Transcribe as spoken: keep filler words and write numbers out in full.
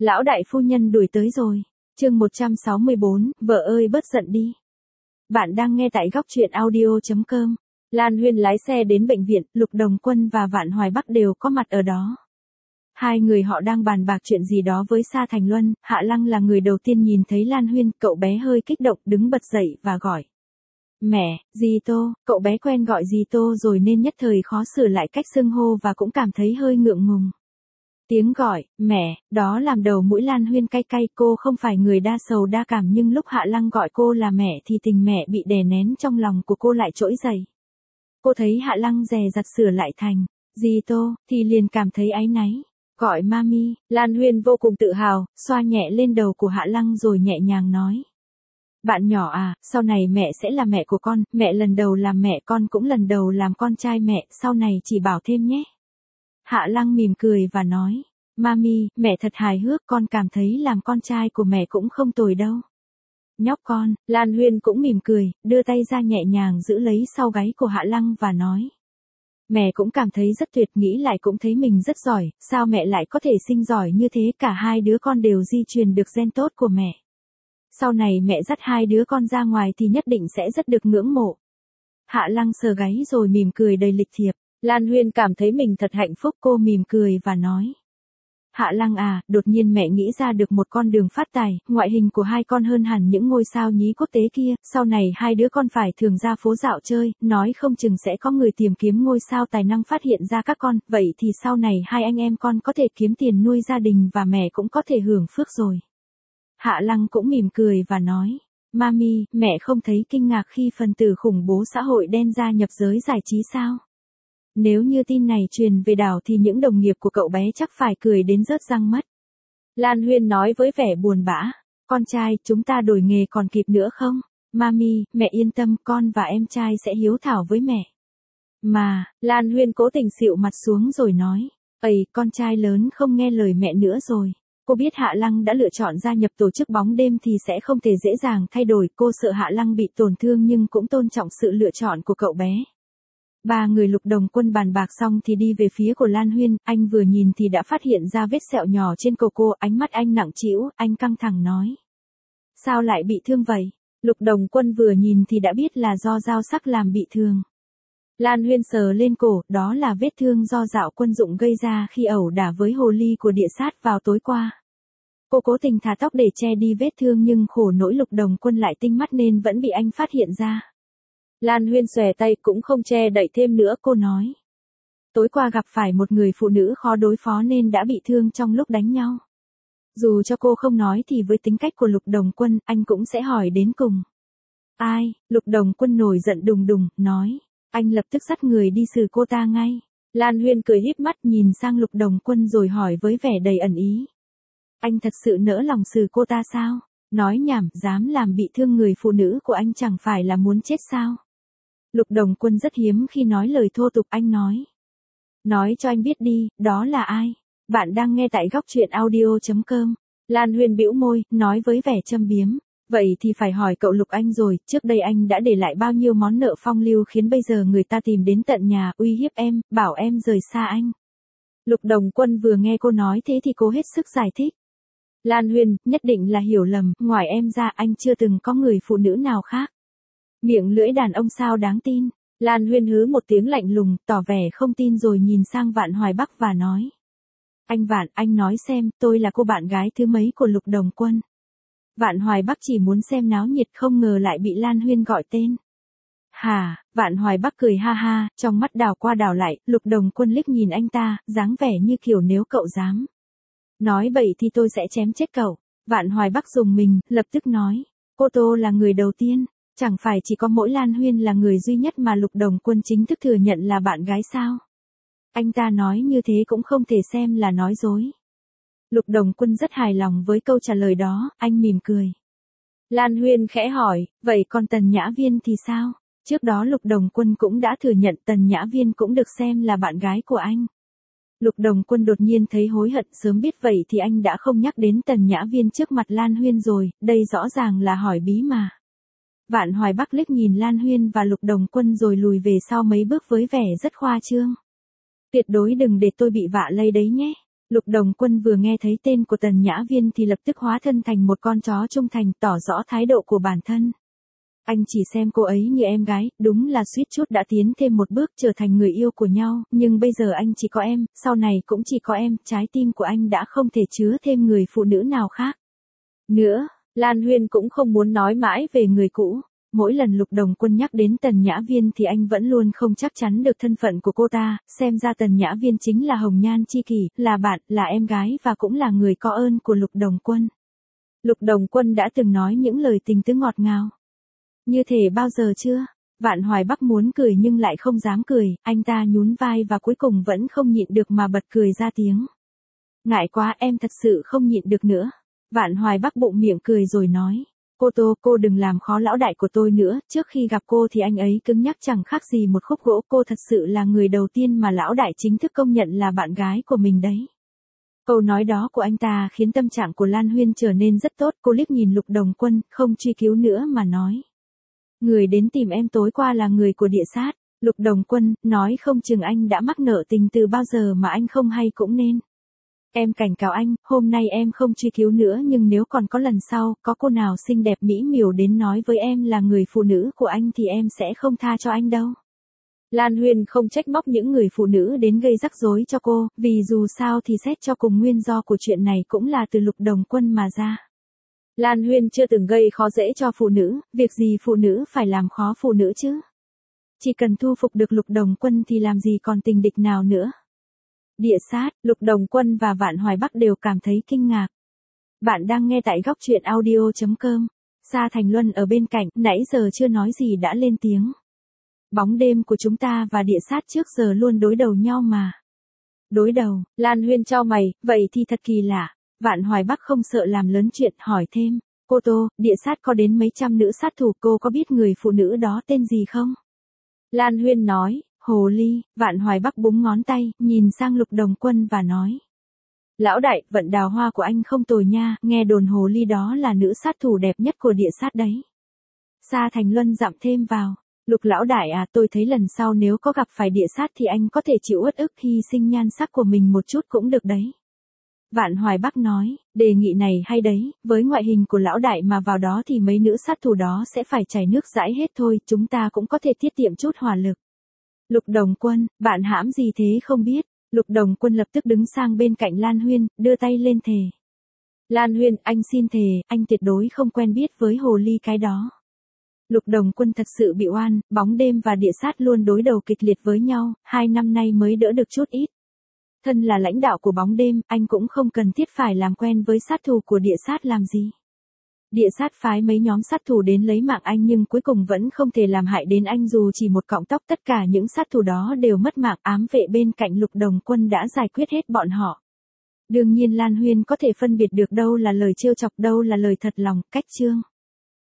Lão đại phu nhân đuổi tới rồi. Chương một trăm sáu mươi bốn, vợ ơi bớt giận đi. Bạn đang nghe tại góc truyện audio chấm com. Lan Huyên lái xe đến bệnh viện, Lục Đồng Quân và Vạn Hoài Bắc đều có mặt ở đó. Hai người họ đang bàn bạc chuyện gì đó với Sa Thành Luân. Hạ Lăng là người đầu tiên nhìn thấy Lan Huyên, cậu bé hơi kích động đứng bật dậy và gọi. Mẹ, dì Tô. Cậu bé quen gọi dì Tô rồi nên nhất thời khó sửa lại cách xưng hô và cũng cảm thấy hơi ngượng ngùng. Tiếng gọi, mẹ, đó làm đầu mũi Lan Huyên cay cay. Cô không phải người đa sầu đa cảm, nhưng lúc Hạ Lăng gọi cô là mẹ thì tình mẹ bị đè nén trong lòng của cô lại trỗi dậy. Cô thấy Hạ Lăng dè dặt sửa lại thành dì Tô thì liền cảm thấy áy náy. Gọi mami. Lan Huyên vô cùng tự hào, xoa nhẹ lên đầu của Hạ Lăng rồi nhẹ nhàng nói. Bạn nhỏ à, sau này mẹ sẽ là mẹ của con, mẹ lần đầu làm mẹ, con cũng lần đầu làm con trai mẹ, sau này chỉ bảo thêm nhé. Hạ Lăng mỉm cười và nói, mami, mẹ thật hài hước, con cảm thấy làm con trai của mẹ cũng không tồi đâu. Nhóc con. Lan Huyên cũng mỉm cười, đưa tay ra nhẹ nhàng giữ lấy sau gáy của Hạ Lăng và nói. Mẹ cũng cảm thấy rất tuyệt, nghĩ lại cũng thấy mình rất giỏi, sao mẹ lại có thể sinh giỏi như thế, cả hai đứa con đều di truyền được gen tốt của mẹ. Sau này mẹ dắt hai đứa con ra ngoài thì nhất định sẽ rất được ngưỡng mộ. Hạ Lăng sờ gáy rồi mỉm cười đầy lịch thiệp. Lan Huyên cảm thấy mình thật hạnh phúc, cô mỉm cười và nói. Hạ Lăng à, đột nhiên mẹ nghĩ ra được một con đường phát tài, ngoại hình của hai con hơn hẳn những ngôi sao nhí quốc tế kia, sau này hai đứa con phải thường ra phố dạo chơi, nói không chừng sẽ có người tìm kiếm ngôi sao tài năng phát hiện ra các con, vậy thì sau này hai anh em con có thể kiếm tiền nuôi gia đình và mẹ cũng có thể hưởng phước rồi. Hạ Lăng cũng mỉm cười và nói, mami, mẹ không thấy kinh ngạc khi phần tử khủng bố xã hội đen gia nhập giới giải trí sao? Nếu như tin này truyền về đảo thì những đồng nghiệp của cậu bé chắc phải cười đến rớt răng mất. Lan Huyên nói với vẻ buồn bã, con trai, chúng ta đổi nghề còn kịp nữa không? Mami, mẹ yên tâm, con và em trai sẽ hiếu thảo với mẹ. Mà, Lan Huyên cố tình xịu mặt xuống rồi nói, ầy, con trai lớn không nghe lời mẹ nữa rồi. Cô biết Hạ Lăng đã lựa chọn gia nhập tổ chức bóng đêm thì sẽ không thể dễ dàng thay đổi, cô sợ Hạ Lăng bị tổn thương nhưng cũng tôn trọng sự lựa chọn của cậu bé. Ba người Lục Đồng Quân bàn bạc xong thì đi về phía của Lan Huyên, anh vừa nhìn thì đã phát hiện ra vết sẹo nhỏ trên cổ cô, ánh mắt anh nặng trĩu, anh căng thẳng nói. Sao lại bị thương vậy? Lục Đồng Quân vừa nhìn thì đã biết là do dao sắc làm bị thương. Lan Huyên sờ lên cổ, đó là vết thương do Dạo Quân Dụng gây ra khi ẩu đả với hồ ly của địa sát vào tối qua. Cô cố tình thả tóc để che đi vết thương nhưng khổ nỗi Lục Đồng Quân lại tinh mắt nên vẫn bị anh phát hiện ra. Lan Huyên xòe tay cũng không che đậy thêm nữa, cô nói. Tối qua gặp phải một người phụ nữ khó đối phó nên đã bị thương trong lúc đánh nhau. Dù cho cô không nói thì với tính cách của Lục Đồng Quân, anh cũng sẽ hỏi đến cùng. Ai? Lục Đồng Quân nổi giận đùng đùng, nói. Anh lập tức dắt người đi xử cô ta ngay. Lan Huyên cười híp mắt nhìn sang Lục Đồng Quân rồi hỏi với vẻ đầy ẩn ý. Anh thật sự nỡ lòng xử cô ta sao? Nói nhảm, dám làm bị thương người phụ nữ của anh chẳng phải là muốn chết sao? Lục Đồng Quân rất hiếm khi nói lời thô tục, anh nói. Nói cho anh biết đi, đó là ai? Bạn đang nghe tại góc truyện audio chấm com. Lan Huyên bĩu môi, nói với vẻ châm biếm. Vậy thì phải hỏi cậu Lục anh rồi, trước đây anh đã để lại bao nhiêu món nợ phong lưu khiến bây giờ người ta tìm đến tận nhà, uy hiếp em, bảo em rời xa anh. Lục Đồng Quân vừa nghe cô nói thế thì cố hết sức giải thích. Lan Huyên, nhất định là hiểu lầm, ngoài em ra anh chưa từng có người phụ nữ nào khác. Miệng lưỡi đàn ông sao đáng tin. Lan Huyên hứ một tiếng lạnh lùng, tỏ vẻ không tin rồi nhìn sang Vạn Hoài Bắc và nói. Anh Vạn, anh nói xem, tôi là cô bạn gái thứ mấy của Lục Đồng Quân. Vạn Hoài Bắc chỉ muốn xem náo nhiệt không ngờ lại bị Lan Huyên gọi tên. Hà, Vạn Hoài Bắc cười ha ha, trong mắt đảo qua đảo lại, Lục Đồng Quân liếc nhìn anh ta, dáng vẻ như kiểu nếu cậu dám nói bậy thì tôi sẽ chém chết cậu. Vạn Hoài Bắc dùng mình, lập tức nói. Cô Tô là người đầu tiên. Chẳng phải chỉ có mỗi Lan Huyên là người duy nhất mà Lục Đồng Quân chính thức thừa nhận là bạn gái sao? Anh ta nói như thế cũng không thể xem là nói dối. Lục Đồng Quân rất hài lòng với câu trả lời đó, anh mỉm cười. Lan Huyên khẽ hỏi, vậy còn Tần Nhã Viên thì sao? Trước đó Lục Đồng Quân cũng đã thừa nhận Tần Nhã Viên cũng được xem là bạn gái của anh. Lục Đồng Quân đột nhiên thấy hối hận, sớm biết vậy thì anh đã không nhắc đến Tần Nhã Viên trước mặt Lan Huyên rồi, đây rõ ràng là hỏi bí mà. Vạn Hoài Bắc liếc nhìn Lan Huyên và Lục Đồng Quân rồi lùi về sau mấy bước với vẻ rất khoa trương. Tuyệt đối đừng để tôi bị vạ lây đấy nhé. Lục Đồng Quân vừa nghe thấy tên của Tần Nhã Viên thì lập tức hóa thân thành một con chó trung thành, tỏ rõ thái độ của bản thân. Anh chỉ xem cô ấy như em gái, đúng là suýt chút đã tiến thêm một bước trở thành người yêu của nhau, nhưng bây giờ anh chỉ có em, sau này cũng chỉ có em, trái tim của anh đã không thể chứa thêm người phụ nữ nào khác. Nữa, Lan Huyên cũng không muốn nói mãi về người cũ. Mỗi lần Lục Đồng Quân nhắc đến Tần Nhã Viên thì anh vẫn luôn không chắc chắn được thân phận của cô ta, xem ra Tần Nhã Viên chính là hồng nhan chi kỷ, là bạn, là em gái và cũng là người có ơn của Lục Đồng Quân. Lục Đồng Quân đã từng nói những lời tình tứ ngọt ngào. Như thể bao giờ chưa? Vạn Hoài Bắc muốn cười nhưng lại không dám cười, anh ta nhún vai và cuối cùng vẫn không nhịn được mà bật cười ra tiếng. Ngại quá, em thật sự không nhịn được nữa. Vạn Hoài Bắc bụng miệng cười rồi nói. Cô Tô, cô đừng làm khó lão đại của tôi nữa, trước khi gặp cô thì anh ấy cứng nhắc chẳng khác gì một khúc gỗ, cô thật sự là người đầu tiên mà lão đại chính thức công nhận là bạn gái của mình đấy. Câu nói đó của anh ta khiến tâm trạng của Lan Huyên trở nên rất tốt, cô liếc nhìn Lục Đồng Quân, không truy cứu nữa mà nói. Người đến tìm em tối qua là người của Địa Sát. Lục Đồng Quân, nói không chừng anh đã mắc nợ tình từ bao giờ mà anh không hay cũng nên. Em cảnh cáo anh, hôm nay em không truy cứu nữa nhưng nếu còn có lần sau, có cô nào xinh đẹp mỹ miều đến nói với em là người phụ nữ của anh thì em sẽ không tha cho anh đâu. Lan Huyên không trách móc những người phụ nữ đến gây rắc rối cho cô, vì dù sao thì xét cho cùng nguyên do của chuyện này cũng là từ Lục Đồng Quân mà ra. Lan Huyên chưa từng gây khó dễ cho phụ nữ, việc gì phụ nữ phải làm khó phụ nữ chứ. Chỉ cần thu phục được Lục Đồng Quân thì làm gì còn tình địch nào nữa. Địa Sát, Lục Đồng Quân và Vạn Hoài Bắc đều cảm thấy kinh ngạc. Bạn đang nghe tại góc truyện audio chấm com. Sa Thành Luân ở bên cạnh, nãy giờ chưa nói gì đã lên tiếng. Bóng đêm của chúng ta và Địa Sát trước giờ luôn đối đầu nhau mà. Đối đầu, Lan Huyên chau mày, vậy thì thật kỳ lạ. Vạn Hoài Bắc không sợ làm lớn chuyện, hỏi thêm. Cô Tô, Địa Sát có đến mấy trăm nữ sát thủ, cô có biết người phụ nữ đó tên gì không? Lan Huyên nói. Hồ ly. Vạn Hoài Bắc búng ngón tay, nhìn sang Lục Đồng Quân và nói. Lão đại, vận đào hoa của anh không tồi nha, nghe đồn hồ ly đó là nữ sát thủ đẹp nhất của Địa Sát đấy. Sa Thành Luân dặm thêm vào. Lục lão đại à, tôi thấy lần sau nếu có gặp phải Địa Sát thì anh có thể chịu uất ức hy sinh nhan sắc của mình một chút cũng được đấy. Vạn Hoài Bắc nói, đề nghị này hay đấy, với ngoại hình của lão đại mà vào đó thì mấy nữ sát thủ đó sẽ phải chảy nước dãi hết thôi, chúng ta cũng có thể tiết kiệm chút hỏa lực. Lục Đồng Quân, bạn hãm gì thế không biết. Lục Đồng Quân lập tức đứng sang bên cạnh Lan Huyên, đưa tay lên thề. Lan Huyên, anh xin thề, anh tuyệt đối không quen biết với hồ ly cái đó. Lục Đồng Quân thật sự bị oan, bóng đêm và Địa Sát luôn đối đầu kịch liệt với nhau, hai năm nay mới đỡ được chút ít. Thân là lãnh đạo của bóng đêm, anh cũng không cần thiết phải làm quen với sát thủ của Địa Sát làm gì. Địa Sát phái mấy nhóm sát thủ đến lấy mạng anh nhưng cuối cùng vẫn không thể làm hại đến anh dù chỉ một cọng tóc, tất cả những sát thủ đó đều mất mạng, ám vệ bên cạnh Lục Đồng Quân đã giải quyết hết bọn họ. Đương nhiên Lan Huyên có thể phân biệt được đâu là lời trêu chọc đâu là lời thật lòng, cách chương.